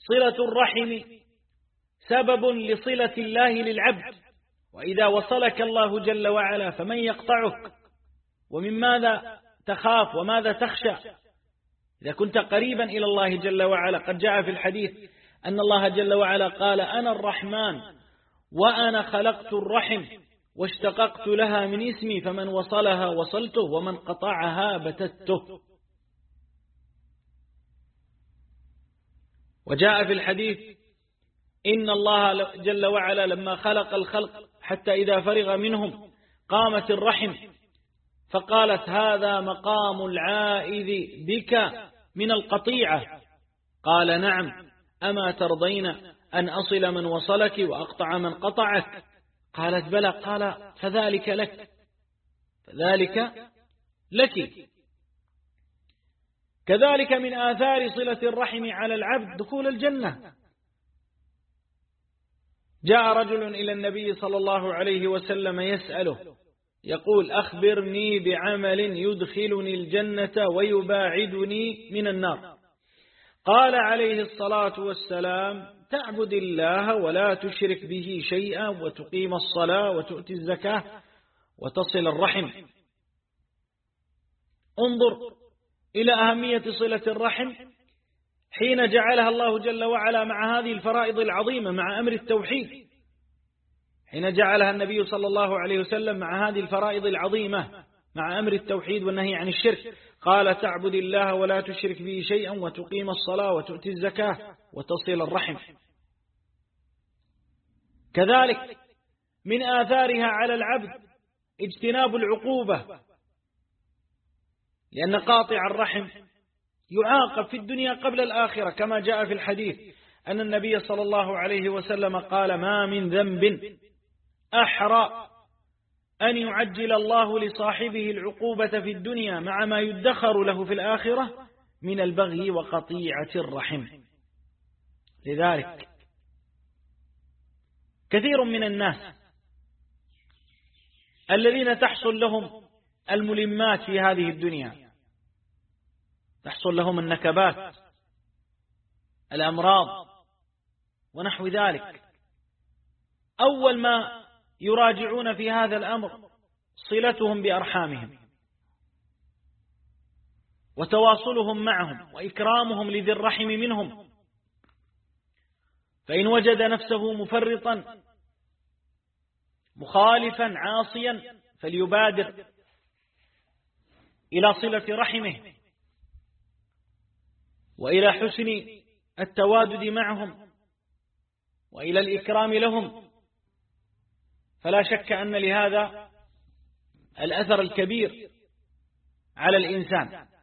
صلة الرحم سبب لصلة الله للعبد، وإذا وصلك الله جل وعلا فمن يقطعك؟ ومن ماذا تخاف وماذا تخشى إذا كنت قريبا إلى الله جل وعلا؟ قد جاء في الحديث أن الله جل وعلا قال: أنا الرحمن وأنا خلقت الرحم واشتققت لها من اسمي، فمن وصلها وصلته ومن قطعها بتته. وجاء في الحديث إن الله جل وعلا لما خلق الخلق حتى إذا فرغ منهم قامت الرحم فقالت: هذا مقام العائذ بك من القطيعة. قال: نعم، أما ترضين أن أصل من وصلك وأقطع من قطعك؟ قالت: بلى. قال: فذلك لك، فذلك لك. كذلك من آثار صلة الرحم على العبد دخول الجنة. جاء رجل إلى النبي صلى الله عليه وسلم يسأله يقول: أخبرني بعمل يدخلني الجنة ويباعدني من النار. قال عليه الصلاة والسلام: تعبد الله ولا تشرك به شيئا وتقيم الصلاة وتؤتي الزكاة وتصل الرحم. انظر إلى أهمية صلة الرحم حين جعلها الله جل وعلا مع هذه الفرائض العظيمة، مع أمر التوحيد، حين جعلها النبي صلى الله عليه وسلم مع هذه الفرائض العظيمة، مع أمر التوحيد والنهي عن الشرك. قال: تعبد الله ولا تشرك به شيئا وتقيم الصلاة وتؤتي الزكاة وتصل الرحم. كذلك من آثارها على العبد اجتناب العقوبة، لأن قاطع الرحم يعاقب في الدنيا قبل الآخرة، كما جاء في الحديث أن النبي صلى الله عليه وسلم قال: ما من ذنب أحرى أن يعجل الله لصاحبه العقوبة في الدنيا مع ما يدخر له في الآخرة من البغي وقطيعة الرحم. لذلك كثير من الناس الذين تحصل لهم الملمات في هذه الدنيا، تحصل لهم النكبات، الأمراض ونحو ذلك، أول ما يراجعون في هذا الأمر صلتهم بأرحامهم وتواصلهم معهم وإكرامهم لذي الرحم منهم. فإن وجد نفسه مفرطا مخالفا عاصيا فليبادر إلى صلة رحمه وإلى حسن التوادد معهم وإلى الإكرام لهم، فلا شك أن لهذا الأثر الكبير على الإنسان.